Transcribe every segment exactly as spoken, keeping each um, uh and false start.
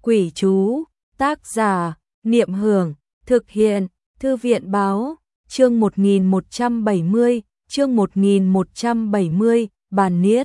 Quỷ chú, tác giả, Niệm Hưởng, thực hiện, Thư viện báo, chương một nghìn một trăm bảy mươi, chương một nghìn một trăm bảy mươi, bàn niết.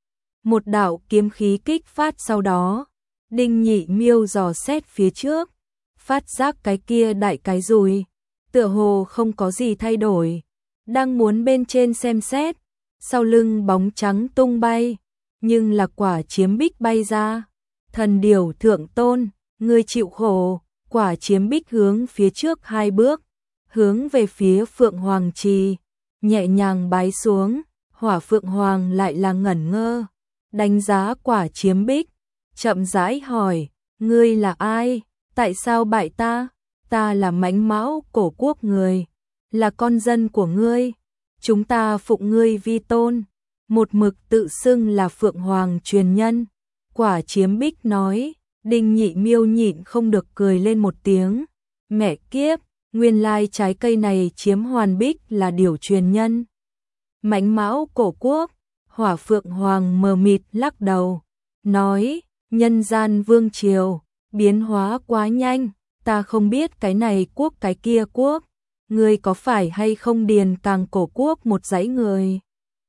Một đạo kiếm khí kích phát sau đó, Đinh Nhị Miêu dò xét phía trước, phát giác cái kia đại cái dùi, tựa hồ không có gì thay đổi, đang muốn bên trên xem xét, sau lưng bóng trắng tung bay, nhưng là quả chiếm bích bay ra. Thần điểu thượng tôn, ngươi chịu khổ, quả chiếm bích hướng phía trước hai bước, hướng về phía Phượng Hoàng Trì, nhẹ nhàng bái xuống, Hỏa Phượng Hoàng lại là ngẩn ngơ, đánh giá quả chiếm bích, chậm rãi hỏi, ngươi là ai, tại sao bại ta, ta là Mãnh Mão Cổ Quốc người, là con dân của ngươi, chúng ta phụng ngươi vi tôn, một mực tự xưng là Phượng Hoàng truyền nhân. Quả chiếm bích nói, Đinh Nhị Miêu nhịn không được cười lên một tiếng, mẹ kiếp, nguyên lai trái cây này chiếm hoàn bích là điều truyền nhân. Mãnh Mão Cổ Quốc, Hỏa Phượng Hoàng mờ mịt lắc đầu, nói, nhân gian vương triều, biến hóa quá nhanh, ta không biết cái này quốc cái kia quốc, ngươi có phải hay không Điền Càng Cổ Quốc một dãy người.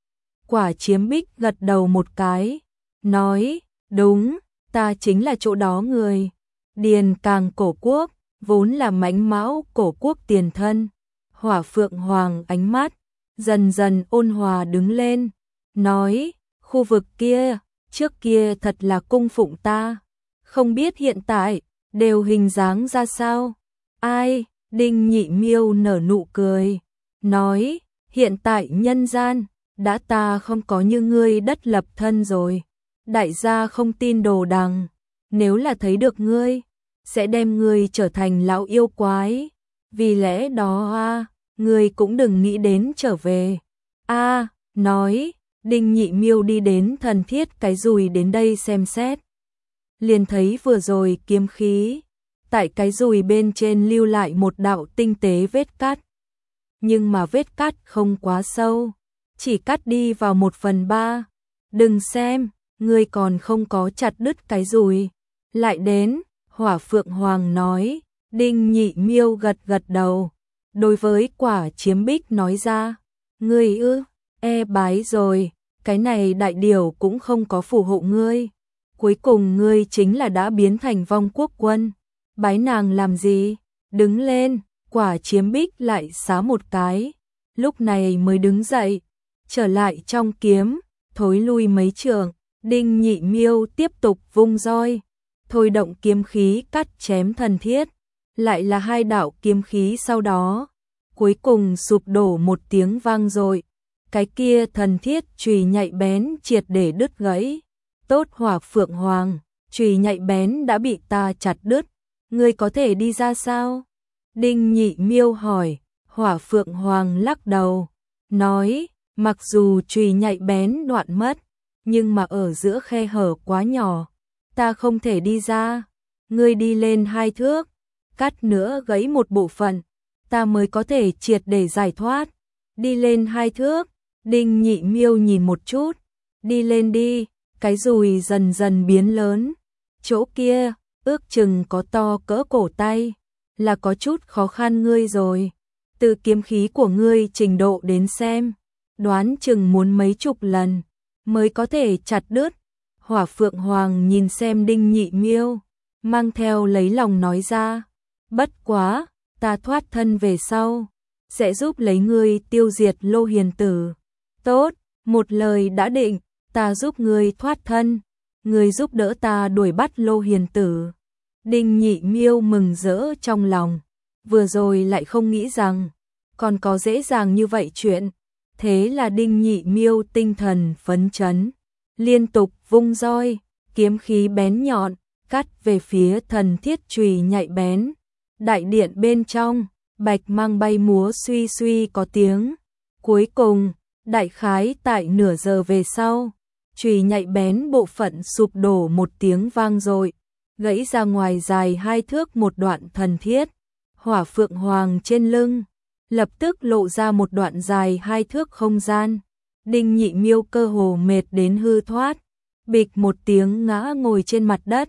Quả chiếm bích gật đầu một cái, nói, đúng, ta chính là chỗ đó người. Điền Càng Cổ Quốc, vốn là Mãnh Mão Cổ Quốc tiền thân. Hỏa Phượng Hoàng ánh mắt, dần dần ôn hòa đứng lên, nói, khu vực kia, trước kia thật là cung phụng ta, không biết hiện tại, đều hình dáng ra sao. Ai, Đinh Nhị Miêu nở nụ cười, nói, hiện tại nhân gian, đã ta không có như ngươi đất lập thân rồi. Đại gia không tin đồ đằng, nếu là thấy được ngươi, sẽ đem ngươi trở thành lão yêu quái. Vì lẽ đó a, ngươi cũng đừng nghĩ đến trở về. A, nói, Đinh Nhị Miêu đi đến thần thiết cái dùi đến đây xem xét. Liền thấy vừa rồi kiếm khí, tại cái dùi bên trên lưu lại một đạo tinh tế vết cắt. Nhưng mà vết cắt không quá sâu, chỉ cắt đi vào một phần ba. Đừng xem, ngươi còn không có chặt đứt cái dùi. Lại đến, Hỏa Phượng Hoàng nói, Đinh Nhị Miêu gật gật đầu. Đối với quả chiếm bích nói ra, ngươi ư, e bái rồi, cái này đại điều cũng không có phù hộ ngươi. Cuối cùng ngươi chính là đã biến thành vong quốc quân. Bái nàng làm gì? Đứng lên, quả chiếm bích lại xá một cái. Lúc này mới đứng dậy, trở lại trong kiếm, thối lui mấy trường. Đinh Nhị Miêu tiếp tục vung roi, thôi động kiếm khí cắt chém thần thiết, lại là hai đạo kiếm khí sau đó, cuối cùng sụp đổ một tiếng vang dội, cái kia thần thiết chùy nhạy bén triệt để đứt gãy. Tốt Hỏa Phượng Hoàng, chùy nhạy bén đã bị ta chặt đứt, ngươi có thể đi ra sao? Đinh Nhị Miêu hỏi. Hỏa Phượng Hoàng lắc đầu, nói, mặc dù chùy nhạy bén đoạn mất, nhưng mà ở giữa khe hở quá nhỏ, ta không thể đi ra. Ngươi đi lên hai thước, cắt nữa gãy một bộ phận, ta mới có thể triệt để giải thoát. Đi lên hai thước, Đinh Nhị Miêu nhìn một chút, đi lên đi, cái dùi dần dần biến lớn. Chỗ kia, ước chừng có to cỡ cổ tay, là có chút khó khăn ngươi rồi. Từ kiếm khí của ngươi trình độ đến xem, đoán chừng muốn mấy chục lần mới có thể chặt đứt. Hỏa Phượng Hoàng nhìn xem Đinh Nhị Miêu, mang theo lấy lòng nói ra, bất quá, ta thoát thân về sau, sẽ giúp lấy ngươi tiêu diệt Lô Hiền Tử. Tốt, một lời đã định, ta giúp ngươi thoát thân, ngươi giúp đỡ ta đuổi bắt Lô Hiền Tử. Đinh Nhị Miêu mừng rỡ trong lòng, vừa rồi lại không nghĩ rằng còn có dễ dàng như vậy chuyện. Thế là Đinh Nhị Miêu tinh thần phấn chấn, liên tục vung roi, kiếm khí bén nhọn, cắt về phía thần thiết chùy nhạy bén. Đại điện bên trong, bạch mang bay múa suy suy có tiếng. Cuối cùng, đại khái tại nửa giờ về sau, chùy nhạy bén bộ phận sụp đổ một tiếng vang dội, gãy ra ngoài dài hai thước một đoạn thần thiết. Hỏa Phượng Hoàng trên lưng lập tức lộ ra một đoạn dài hai thước không gian. Đinh Nhị Miêu cơ hồ mệt đến hư thoát, bịch một tiếng ngã ngồi trên mặt đất,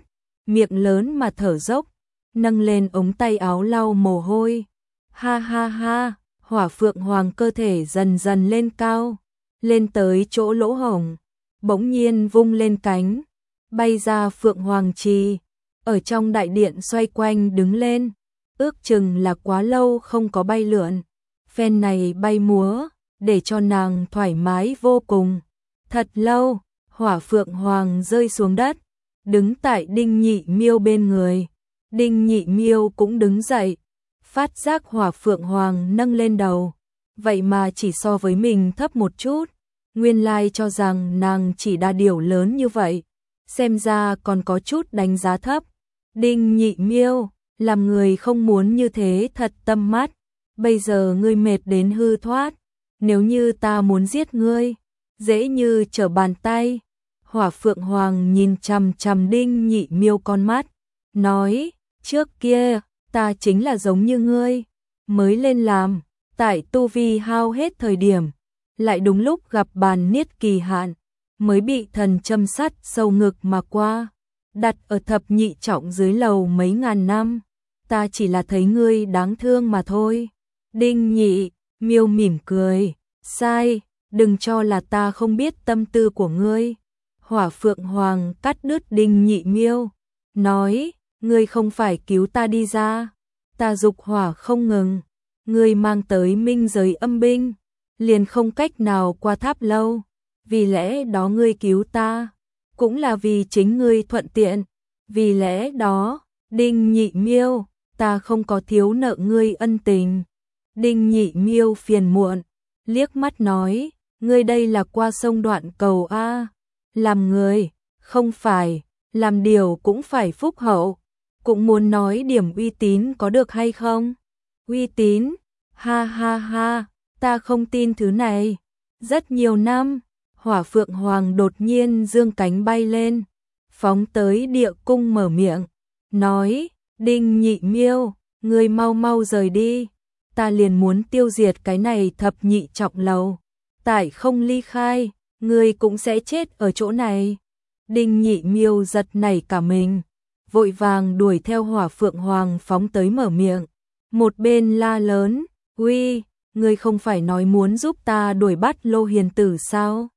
miệng lớn mà thở dốc, nâng lên ống tay áo lau mồ hôi. Ha ha ha, Hỏa Phượng Hoàng cơ thể dần dần lên cao, lên tới chỗ lỗ hổng, bỗng nhiên vung lên cánh, bay ra Phượng Hoàng Trì, ở trong đại điện xoay quanh đứng lên, ước chừng là quá lâu không có bay lượn, phen này bay múa, để cho nàng thoải mái vô cùng. Thật lâu, Hỏa Phượng Hoàng rơi xuống đất, đứng tại Đinh Nhị Miêu bên người. Đinh Nhị Miêu cũng đứng dậy, phát giác Hỏa Phượng Hoàng nâng lên đầu, vậy mà chỉ so với mình thấp một chút, nguyên lai cho rằng nàng chỉ đa điều lớn như vậy, xem ra còn có chút đánh giá thấp. Đinh Nhị Miêu, làm người không muốn như thế thật tâm mắt, bây giờ ngươi mệt đến hư thoát, nếu như ta muốn giết ngươi, dễ như trở bàn tay. Hỏa Phượng Hoàng nhìn chằm chằm Đinh Nhị Miêu con mắt, nói, trước kia, ta chính là giống như ngươi, mới lên làm, tại tu vi hao hết thời điểm, lại đúng lúc gặp bàn niết kỳ hạn, mới bị thần châm sắt sâu ngực mà qua, đặt ở thập nhị trọng dưới lầu mấy ngàn năm, ta chỉ là thấy ngươi đáng thương mà thôi. Đinh Nhị Miêu mỉm cười, sai, đừng cho là ta không biết tâm tư của ngươi. Hỏa Phượng Hoàng cắt đứt Đinh Nhị Miêu, nói, ngươi không phải cứu ta đi ra, ta dục hỏa không ngừng, ngươi mang tới minh giới âm binh, liền không cách nào qua tháp lâu, vì lẽ đó ngươi cứu ta, cũng là vì chính ngươi thuận tiện, vì lẽ đó, Đinh Nhị Miêu, ta không có thiếu nợ ngươi ân tình. Đinh Nhị Miêu phiền muộn, liếc mắt nói, ngươi đây là qua sông đoạn cầu a, làm người, không phải, làm điều cũng phải phúc hậu, cũng muốn nói điểm uy tín có được hay không? Uy tín? Ha ha ha, ta không tin thứ này. Rất nhiều năm, Hỏa Phượng Hoàng đột nhiên dương cánh bay lên, phóng tới địa cung mở miệng, nói, Đinh Nhị Miêu, ngươi mau mau rời đi, ta liền muốn tiêu diệt cái này thập nhị trọng lầu, tại không ly khai, ngươi cũng sẽ chết ở chỗ này. Đinh Nhị Miêu giật nảy cả mình, vội vàng đuổi theo Hỏa Phượng Hoàng phóng tới mở miệng, một bên la lớn, uy, ngươi không phải nói muốn giúp ta đuổi bắt Lô Hiền Tử sao?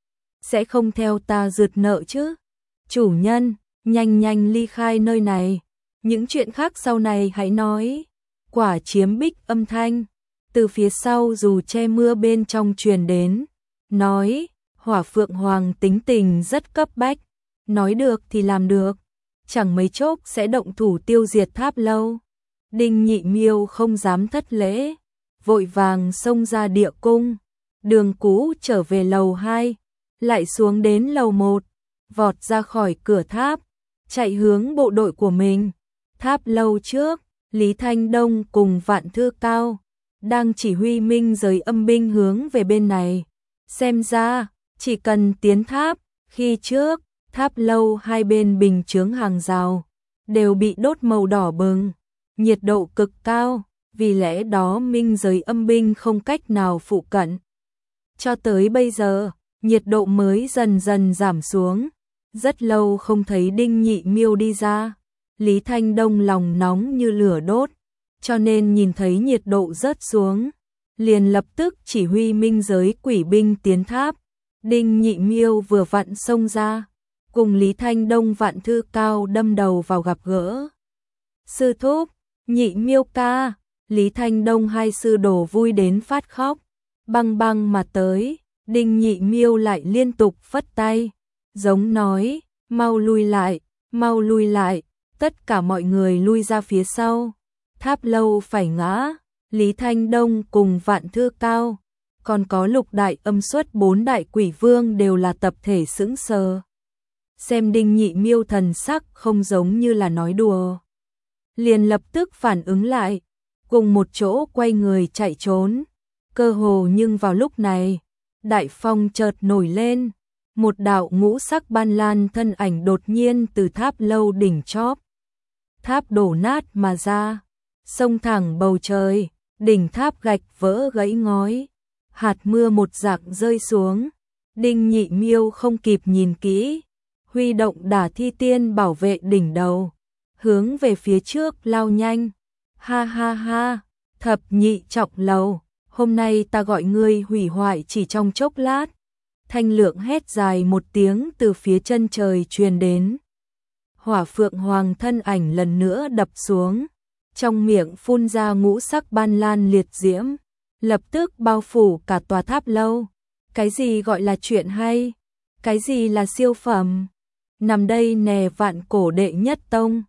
Sẽ không theo ta rượt nợ chứ? Chủ nhân, nhanh nhanh ly khai nơi này, những chuyện khác sau này hãy nói. Quả chiếm bích âm thanh, từ phía sau dù che mưa bên trong truyền đến, nói, Hỏa Phượng Hoàng tính tình rất cấp bách, nói được thì làm được, chẳng mấy chốc sẽ động thủ tiêu diệt tháp lâu. Đinh Nhị Miêu không dám thất lễ, vội vàng xông ra địa cung, đường cũ trở về lầu hai, lại xuống đến lầu một, vọt ra khỏi cửa tháp, chạy hướng bộ đội của mình. Tháp lâu trước, Lý Thanh Đông cùng Vạn Thư Cao đang chỉ huy minh giới âm binh hướng về bên này. Xem ra, chỉ cần tiến tháp, khi trước, tháp lâu hai bên bình chướng hàng rào đều bị đốt màu đỏ bừng, nhiệt độ cực cao, vì lẽ đó minh giới âm binh không cách nào phụ cận. Cho tới bây giờ, nhiệt độ mới dần dần giảm xuống, rất lâu không thấy Đinh Nhị Miêu đi ra. Lý Thanh Đông lòng nóng như lửa đốt, cho nên nhìn thấy nhiệt độ rớt xuống, liền lập tức chỉ huy minh giới quỷ binh tiến tháp. Đinh Nhị Miêu vừa vặn xông ra, cùng Lý Thanh Đông Vạn Thư Cao đâm đầu vào gặp gỡ. Sư thúc, Nhị Miêu ca, Lý Thanh Đông hai sư đồ vui đến phát khóc, băng băng mà tới, Đinh Nhị Miêu lại liên tục phất tay, giống nói, mau lui lại, mau lui lại. Tất cả mọi người lui ra phía sau, tháp lâu phải ngã, Lý Thanh Đông cùng Vạn Thư Cao, còn có Lục Đại Âm Xuất bốn đại quỷ vương đều là tập thể sững sờ. Xem Đinh Nhị Miêu thần sắc không giống như là nói đùa, liền lập tức phản ứng lại, cùng một chỗ quay người chạy trốn. Cơ hồ nhưng vào lúc này, đại phong chợt nổi lên, một đạo ngũ sắc ban lan thân ảnh đột nhiên từ tháp lâu đỉnh chóp tháp đổ nát mà ra, xông thẳng bầu trời, đỉnh tháp gạch vỡ gãy ngói, hạt mưa một giặc rơi xuống. Đinh Nhị Miêu không kịp nhìn kỹ, huy động đả thi tiên bảo vệ đỉnh đầu, hướng về phía trước lao nhanh. Ha ha ha, thập nhị trọng lầu, hôm nay ta gọi ngươi hủy hoại chỉ trong chốc lát. Thanh Lượng hét dài một tiếng từ phía chân trời truyền đến. Hỏa Phượng Hoàng thân ảnh lần nữa đập xuống, trong miệng phun ra ngũ sắc ban lan liệt diễm, lập tức bao phủ cả tòa tháp lâu. Cái gì gọi là chuyện hay? Cái gì là siêu phẩm? Nằm đây nè vạn cổ đệ nhất tông,